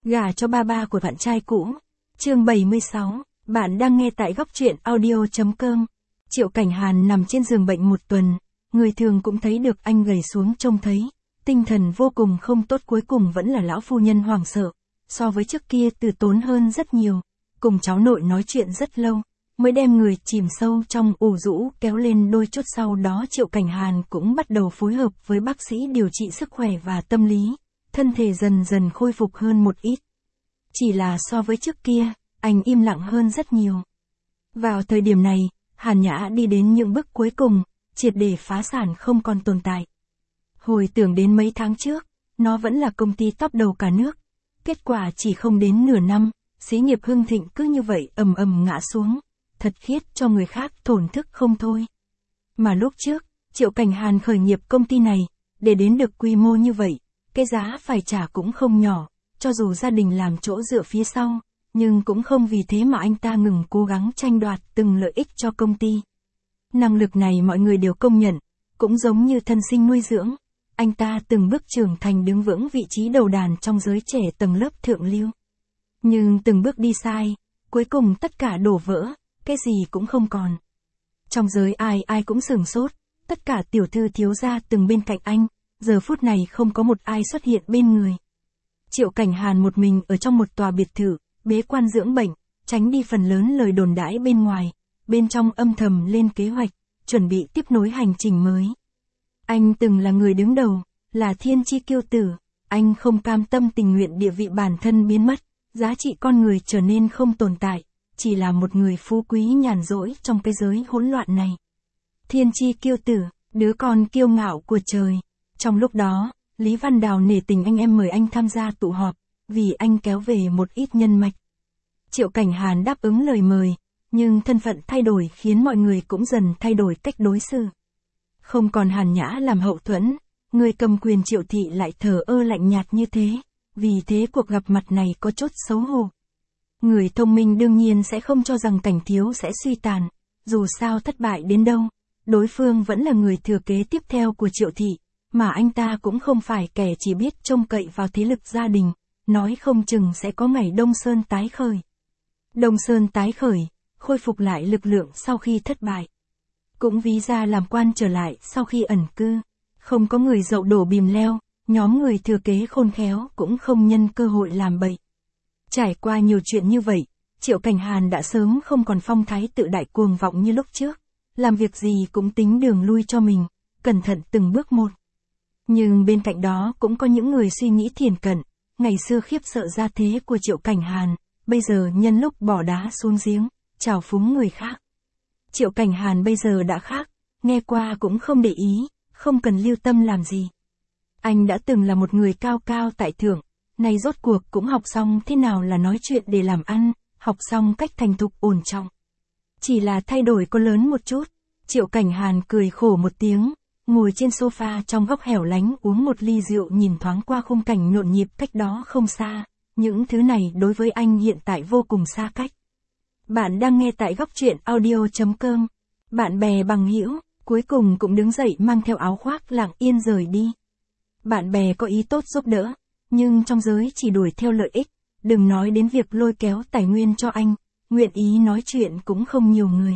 Gả cho ba ba của bạn trai cũ. Chương 76, bạn đang nghe tại góc truyện audio.com. Triệu Cảnh Hàn nằm trên giường bệnh một tuần, người thường cũng thấy được anh gầy xuống trông thấy, tinh thần vô cùng không tốt, cuối cùng vẫn là lão phu nhân hoảng sợ, so với trước kia từ tốn hơn rất nhiều, cùng cháu nội nói chuyện rất lâu, mới đem người chìm sâu trong ủ rũ kéo lên đôi chút. Sau đó Triệu Cảnh Hàn cũng bắt đầu phối hợp với bác sĩ điều trị sức khỏe và tâm lý, thân thể dần dần khôi phục hơn một ít. Chỉ là so với trước kia, anh im lặng hơn rất nhiều. Vào thời điểm này, Hàn Nhã đi đến những bước cuối cùng, triệt để phá sản không còn tồn tại. Hồi tưởng đến mấy tháng trước, nó vẫn là công ty top đầu cả nước. Kết quả chỉ không đến nửa năm, xí nghiệp hưng thịnh cứ như vậy ầm ầm ngã xuống, thật khiết cho người khác thổn thức không thôi. Mà lúc trước, Triệu Cảnh Hàn khởi nghiệp công ty này, để đến được quy mô như vậy, cái giá phải trả cũng không nhỏ, cho dù gia đình làm chỗ dựa phía sau, nhưng cũng không vì thế mà anh ta ngừng cố gắng tranh đoạt từng lợi ích cho công ty. Năng lực này mọi người đều công nhận, cũng giống như thân sinh nuôi dưỡng, anh ta từng bước trưởng thành đứng vững vị trí đầu đàn trong giới trẻ tầng lớp thượng lưu. Nhưng từng bước đi sai, cuối cùng tất cả đổ vỡ, cái gì cũng không còn. Trong giới ai ai cũng sửng sốt, tất cả tiểu thư thiếu gia từng bên cạnh anh, giờ phút này không có một ai xuất hiện bên người. Triệu Cảnh Hàn một mình ở trong một tòa biệt thự, bế quan dưỡng bệnh, tránh đi phần lớn lời đồn đãi bên ngoài, bên trong âm thầm lên kế hoạch, chuẩn bị tiếp nối hành trình mới. Anh từng là người đứng đầu, là thiên chi kiêu tử, anh không cam tâm tình nguyện địa vị bản thân biến mất, giá trị con người trở nên không tồn tại, chỉ là một người phú quý nhàn rỗi trong cái giới hỗn loạn này. Thiên chi kiêu tử, đứa con kiêu ngạo của trời. Trong lúc đó, Lý Văn Đào nể tình anh em mời anh tham gia tụ họp, vì anh kéo về một ít nhân mạch. Triệu Cảnh Hàn đáp ứng lời mời, nhưng thân phận thay đổi khiến mọi người cũng dần thay đổi cách đối xử. Không còn Hàn Nhã làm hậu thuẫn, người cầm quyền Triệu thị lại thờ ơ lạnh nhạt như thế, vì thế cuộc gặp mặt này có chút xấu hổ. Người thông minh đương nhiên sẽ không cho rằng Cảnh Thiếu sẽ suy tàn, dù sao thất bại đến đâu, đối phương vẫn là người thừa kế tiếp theo của Triệu thị, mà anh ta cũng không phải kẻ chỉ biết trông cậy vào thế lực gia đình, nói không chừng sẽ có ngày Đông Sơn tái khởi. Đông Sơn tái khởi, khôi phục lại lực lượng sau khi thất bại. Cũng ví ra làm quan trở lại sau khi ẩn cư, không có người dậu đổ bìm leo, nhóm người thừa kế khôn khéo cũng không nhân cơ hội làm bậy. Trải qua nhiều chuyện như vậy, Triệu Cảnh Hàn đã sớm không còn phong thái tự đại cuồng vọng như lúc trước, làm việc gì cũng tính đường lui cho mình, cẩn thận từng bước một. Nhưng bên cạnh đó cũng có những người suy nghĩ thiển cận, ngày xưa khiếp sợ gia thế của Triệu Cảnh Hàn, bây giờ nhân lúc bỏ đá xuống giếng, trào phúng người khác. Triệu Cảnh Hàn bây giờ đã khác, nghe qua cũng không để ý, không cần lưu tâm làm gì. Anh đã từng là một người cao cao tại thượng, nay rốt cuộc cũng học xong thế nào là nói chuyện để làm ăn, học xong cách thành thục ổn trọng. Chỉ là thay đổi có lớn một chút, Triệu Cảnh Hàn cười khổ một tiếng, ngồi trên sofa trong góc hẻo lánh uống một ly rượu, nhìn thoáng qua khung cảnh nhộn nhịp cách đó không xa, những thứ này đối với anh hiện tại vô cùng xa cách. Bạn đang nghe tại góc truyện audio.com. Bạn bè bằng hữu cuối cùng cũng đứng dậy mang theo áo khoác lặng yên rời đi. Bạn bè có ý tốt giúp đỡ, nhưng trong giới chỉ đuổi theo lợi ích, đừng nói đến việc lôi kéo tài nguyên cho anh, nguyện ý nói chuyện cũng không nhiều người.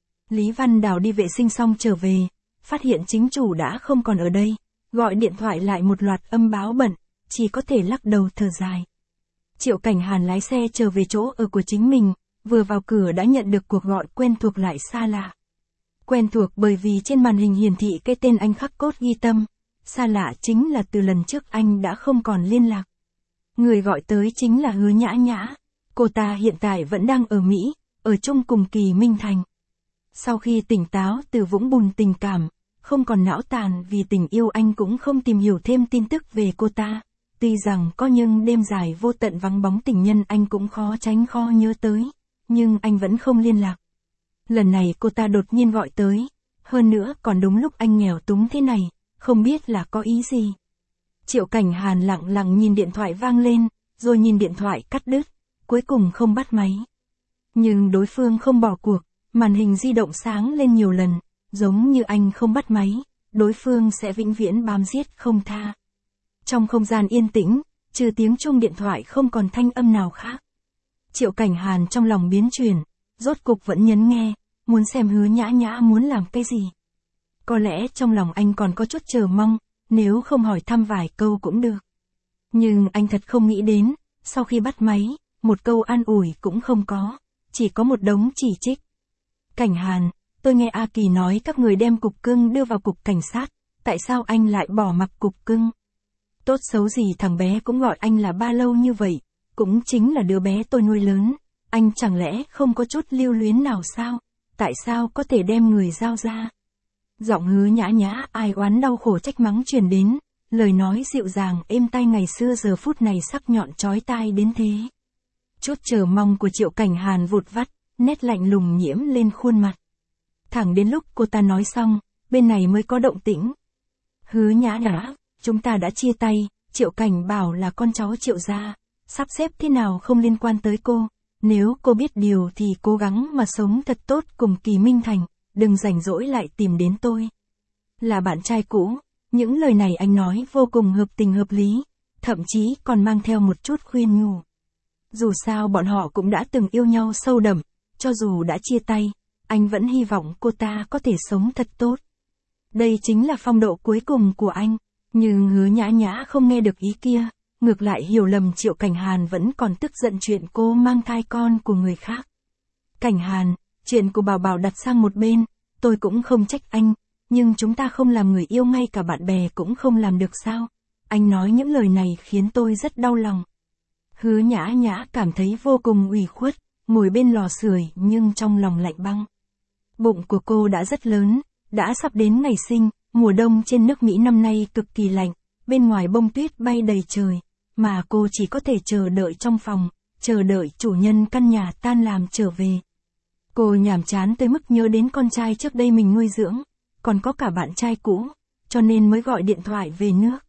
Lý Văn Đào đi vệ sinh xong trở về, phát hiện chính chủ đã không còn ở đây, gọi điện thoại lại một loạt âm báo bận, chỉ có thể lắc đầu thở dài. Triệu Cảnh Hàn lái xe trở về chỗ ở của chính mình, vừa vào cửa đã nhận được cuộc gọi quen thuộc lại xa lạ. Quen thuộc bởi vì trên màn hình hiển thị cái tên anh khắc cốt ghi tâm, xa lạ chính là từ lần trước anh đã không còn liên lạc. Người gọi tới chính là Hứa Nhã Nhã, cô ta hiện tại vẫn đang ở Mỹ, ở chung cùng Kỳ Minh Thành. Sau khi tỉnh táo từ vũng bùn tình cảm, không còn não tàn vì tình yêu, anh cũng không tìm hiểu thêm tin tức về cô ta. Tuy rằng có nhưng đêm dài vô tận vắng bóng tình nhân anh cũng khó tránh nhớ tới, nhưng anh vẫn không liên lạc. Lần này cô ta đột nhiên gọi tới, hơn nữa còn đúng lúc anh nghèo túng thế này, không biết là có ý gì. Triệu Cảnh Hàn lặng lặng nhìn điện thoại vang lên, rồi nhìn điện thoại cắt đứt, cuối cùng không bắt máy. Nhưng đối phương không bỏ cuộc, màn hình di động sáng lên nhiều lần, giống như anh không bắt máy, đối phương sẽ vĩnh viễn bám giết không tha. Trong không gian yên tĩnh, trừ tiếng chuông điện thoại không còn thanh âm nào khác. Triệu Cảnh Hàn trong lòng biến chuyển, rốt cục vẫn nhấn nghe, muốn xem Hứa Nhã Nhã muốn làm cái gì. Có lẽ trong lòng anh còn có chút chờ mong, nếu không hỏi thăm vài câu cũng được. Nhưng anh thật không nghĩ đến, sau khi bắt máy, một câu an ủi cũng không có, chỉ có một đống chỉ trích. Cảnh Hàn, tôi nghe A Kỳ nói các người đem Cục Cưng đưa vào cục cảnh sát, tại sao anh lại bỏ mặc Cục Cưng? Tốt xấu gì thằng bé cũng gọi anh là ba lâu như vậy, cũng chính là đứa bé tôi nuôi lớn, anh chẳng lẽ không có chút lưu luyến nào sao? Tại sao có thể đem người giao ra? Giọng Hứa Nhã Nhã ai oán đau khổ trách mắng truyền đến, lời nói dịu dàng êm tai ngày xưa giờ phút này sắc nhọn chói tai đến thế. Chút chờ mong của Triệu Cảnh Hàn vụt vắt, nét lạnh lùng nhiễm lên khuôn mặt. Thẳng đến lúc cô ta nói xong, bên này mới có động tĩnh. Hứa Nhã Nhã, chúng ta đã chia tay, Triệu Cảnh bảo là con cháu Triệu gia, sắp xếp thế nào không liên quan tới cô, nếu cô biết điều thì cố gắng mà sống thật tốt cùng Kỳ Minh Thành, đừng rảnh rỗi lại tìm đến tôi. Là bạn trai cũ, những lời này anh nói vô cùng hợp tình hợp lý, thậm chí còn mang theo một chút khuyên nhủ. Dù sao bọn họ cũng đã từng yêu nhau sâu đậm, cho dù đã chia tay, anh vẫn hy vọng cô ta có thể sống thật tốt. Đây chính là phong độ cuối cùng của anh, nhưng Hứa Nhã Nhã không nghe được ý kia, ngược lại hiểu lầm Triệu Cảnh Hàn vẫn còn tức giận chuyện cô mang thai con của người khác. Cảnh Hàn, chuyện của Bảo Bảo đặt sang một bên, tôi cũng không trách anh, nhưng chúng ta không làm người yêu ngay cả bạn bè cũng không làm được sao? Anh nói những lời này khiến tôi rất đau lòng. Hứa Nhã Nhã cảm thấy vô cùng ủy khuất, ngồi bên lò sưởi nhưng trong lòng lạnh băng. Bụng của cô đã rất lớn, đã sắp đến ngày sinh, mùa đông trên nước Mỹ năm nay cực kỳ lạnh, bên ngoài bông tuyết bay đầy trời, mà cô chỉ có thể chờ đợi trong phòng, chờ đợi chủ nhân căn nhà tan làm trở về. Cô nhàm chán tới mức nhớ đến con trai trước đây mình nuôi dưỡng, còn có cả bạn trai cũ, cho nên mới gọi điện thoại về nước.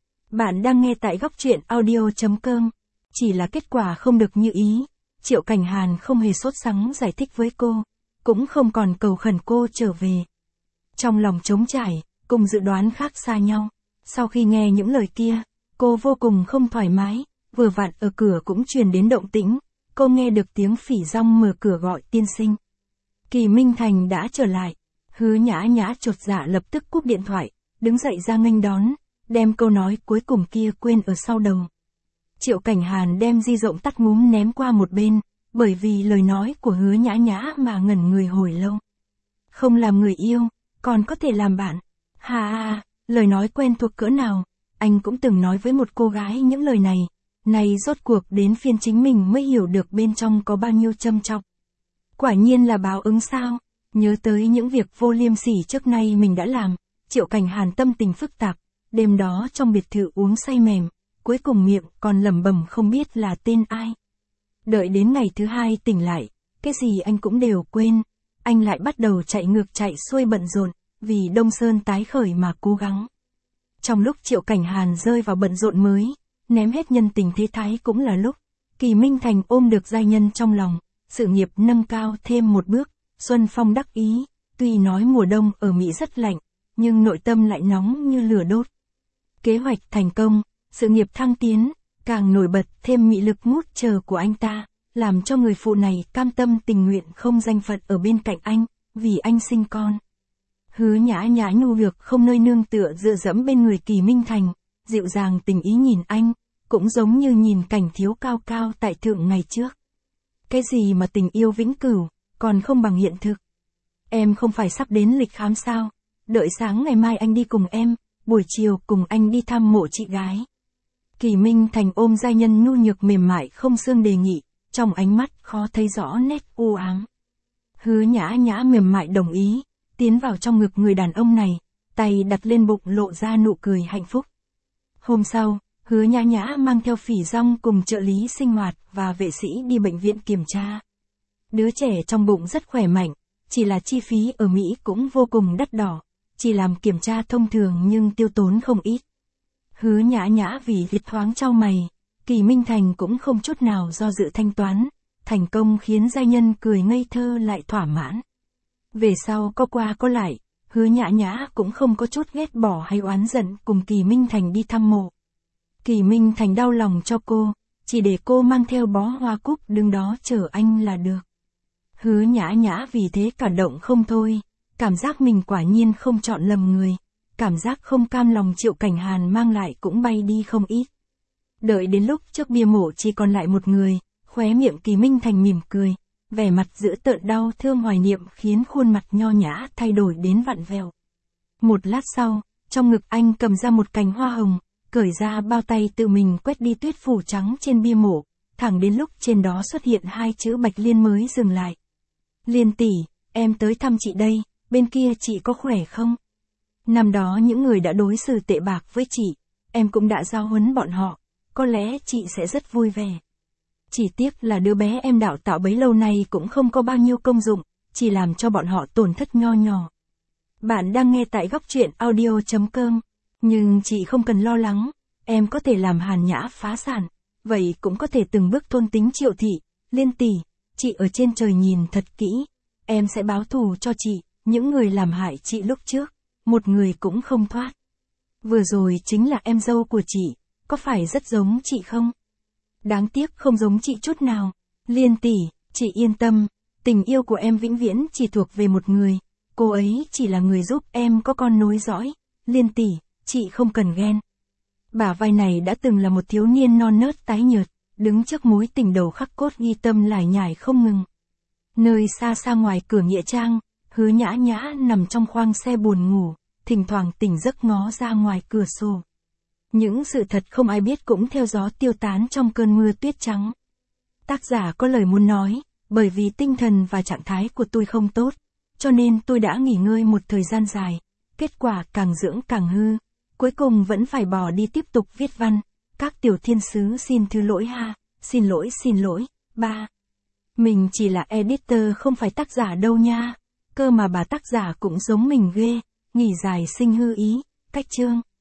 Bạn đang nghe tại góc truyện audio.com, chỉ là kết quả không được như ý, Triệu Cảnh Hàn không hề sốt sắng giải thích với cô, cũng không còn cầu khẩn cô trở về. Trong lòng trống trải, cùng dự đoán khác xa nhau, sau khi nghe những lời kia, cô vô cùng không thoải mái, vừa vặn ở cửa cũng truyền đến động tĩnh, cô nghe được tiếng Phỉ Dong mở cửa gọi tiên sinh. Kỳ Minh Thành đã trở lại, Hứa Nhã Nhã chột dạ lập tức cúp điện thoại, đứng dậy ra nghênh đón, đem câu nói cuối cùng kia quên ở sau đầu. Triệu Cảnh Hàn đem di rộng tắt ngúm ném qua một bên, bởi vì lời nói của Hứa Nhã Nhã mà ngẩn người hồi lâu. Không làm người yêu, còn có thể làm bạn. Ha, lời nói quen thuộc cỡ nào, anh cũng từng nói với một cô gái những lời này, này rốt cuộc đến phiên chính mình mới hiểu được bên trong có bao nhiêu châm chọc. Quả nhiên là báo ứng sao, nhớ tới những việc vô liêm sỉ trước nay mình đã làm, Triệu Cảnh Hàn tâm tình phức tạp, đêm đó trong biệt thự uống say mềm, cuối cùng miệng còn lẩm bẩm không biết là tên ai. Đợi đến ngày thứ hai tỉnh lại, cái gì anh cũng đều quên, anh lại bắt đầu chạy ngược chạy xuôi bận rộn, vì Đông Sơn tái khởi mà cố gắng. Trong lúc Triệu Cảnh Hàn rơi vào bận rộn mới, ném hết nhân tình thế thái cũng là lúc, Kỳ Minh Thành ôm được giai nhân trong lòng, sự nghiệp nâng cao thêm một bước, Xuân Phong đắc ý, tuy nói mùa đông ở Mỹ rất lạnh, nhưng nội tâm lại nóng như lửa đốt. Kế hoạch thành công, sự nghiệp thăng tiến, càng nổi bật thêm mị lực ngút trời của anh ta, làm cho người phụ này cam tâm tình nguyện không danh phận ở bên cạnh anh, vì anh sinh con. Hứa Nhã Nhã nhu nhược không nơi nương tựa dựa dẫm bên người Kỳ Minh Thành, dịu dàng tình ý nhìn anh, cũng giống như nhìn cảnh thiếu cao cao tại thượng ngày trước. Cái gì mà tình yêu vĩnh cửu, còn không bằng hiện thực. Em không phải sắp đến lịch khám sao, đợi sáng ngày mai anh đi cùng em, buổi chiều cùng anh đi thăm mộ chị gái. Kỳ Minh Thành ôm giai nhân nhu nhược mềm mại không xương đề nghị, trong ánh mắt khó thấy rõ nét u ám. Hứa Nhã Nhã mềm mại đồng ý, tiến vào trong ngực người đàn ông này, tay đặt lên bụng lộ ra nụ cười hạnh phúc. Hôm sau, Hứa Nhã Nhã mang theo Phỉ Dong cùng trợ lý sinh hoạt và vệ sĩ đi bệnh viện kiểm tra. Đứa trẻ trong bụng rất khỏe mạnh, chỉ là chi phí ở Mỹ cũng vô cùng đắt đỏ, chỉ làm kiểm tra thông thường nhưng tiêu tốn không ít. Hứa Nhã Nhã vì liệt thoáng trao mày, Kỳ Minh Thành cũng không chút nào do dự thanh toán, thành công khiến giai nhân cười ngây thơ lại thỏa mãn. Về sau có qua có lại, Hứa Nhã Nhã cũng không có chút ghét bỏ hay oán giận cùng Kỳ Minh Thành đi thăm mộ. Kỳ Minh Thành đau lòng cho cô, chỉ để cô mang theo bó hoa cúc đứng đó chờ anh là được. Hứa Nhã Nhã vì thế cảm động không thôi, cảm giác mình quả nhiên không chọn lầm người, cảm giác không cam lòng Triệu Cảnh Hàn mang lại cũng bay đi không ít. Đợi đến lúc trước bia mộ chỉ còn lại một người, khóe miệng Kỳ Minh Thành mỉm cười, vẻ mặt dữ tợn đau thương hoài niệm khiến khuôn mặt nho nhã thay đổi đến vặn vẹo. Một lát sau, trong ngực anh cầm ra một cành hoa hồng, cởi ra bao tay tự mình quét đi tuyết phủ trắng trên bia mộ, thẳng đến lúc trên đó xuất hiện hai chữ Bạch Liên mới dừng lại. Liên tỷ, em tới thăm chị đây, bên kia chị có khỏe không? Năm đó những người đã đối xử tệ bạc với chị, em cũng đã giao huấn bọn họ, có lẽ chị sẽ rất vui vẻ. Chỉ tiếc là đứa bé em đào tạo bấy lâu nay cũng không có bao nhiêu công dụng, chỉ làm cho bọn họ tổn thất nho nhỏ. Bạn đang nghe tại góc truyện audio.com, nhưng chị không cần lo lắng, em có thể làm Hàn Nhã phá sản, vậy cũng có thể từng bước thôn tính Triệu thị. Liên tỷ, chị ở trên trời nhìn thật kỹ, em sẽ báo thù cho chị, những người làm hại chị lúc trước, một người cũng không thoát. Vừa rồi chính là em dâu của chị, có phải rất giống chị không? Đáng tiếc không giống chị chút nào. Liên tỷ, chị yên tâm, tình yêu của em vĩnh viễn chỉ thuộc về một người, cô ấy chỉ là người giúp em có con nối dõi. Liên tỷ, chị không cần ghen. Bả vai này đã từng là một thiếu niên non nớt tái nhợt, đứng trước mối tình đầu khắc cốt ghi tâm lải nhải không ngừng. Nơi xa xa ngoài cửa nghĩa trang, Hứa Nhã Nhã nằm trong khoang xe buồn ngủ, thỉnh thoảng tỉnh giấc ngó ra ngoài cửa sổ. Những sự thật không ai biết cũng theo gió tiêu tán trong cơn mưa tuyết trắng. Tác giả có lời muốn nói, bởi vì tinh thần và trạng thái của tôi không tốt, cho nên tôi đã nghỉ ngơi một thời gian dài, kết quả càng dưỡng càng hư, cuối cùng vẫn phải bỏ đi tiếp tục viết văn. Các tiểu thiên sứ xin thứ lỗi ha, xin lỗi, ba. Mình chỉ là editor không phải tác giả đâu nha, cơ mà bà tác giả cũng giống mình ghê, nghỉ dài sinh hư ý, cách chương.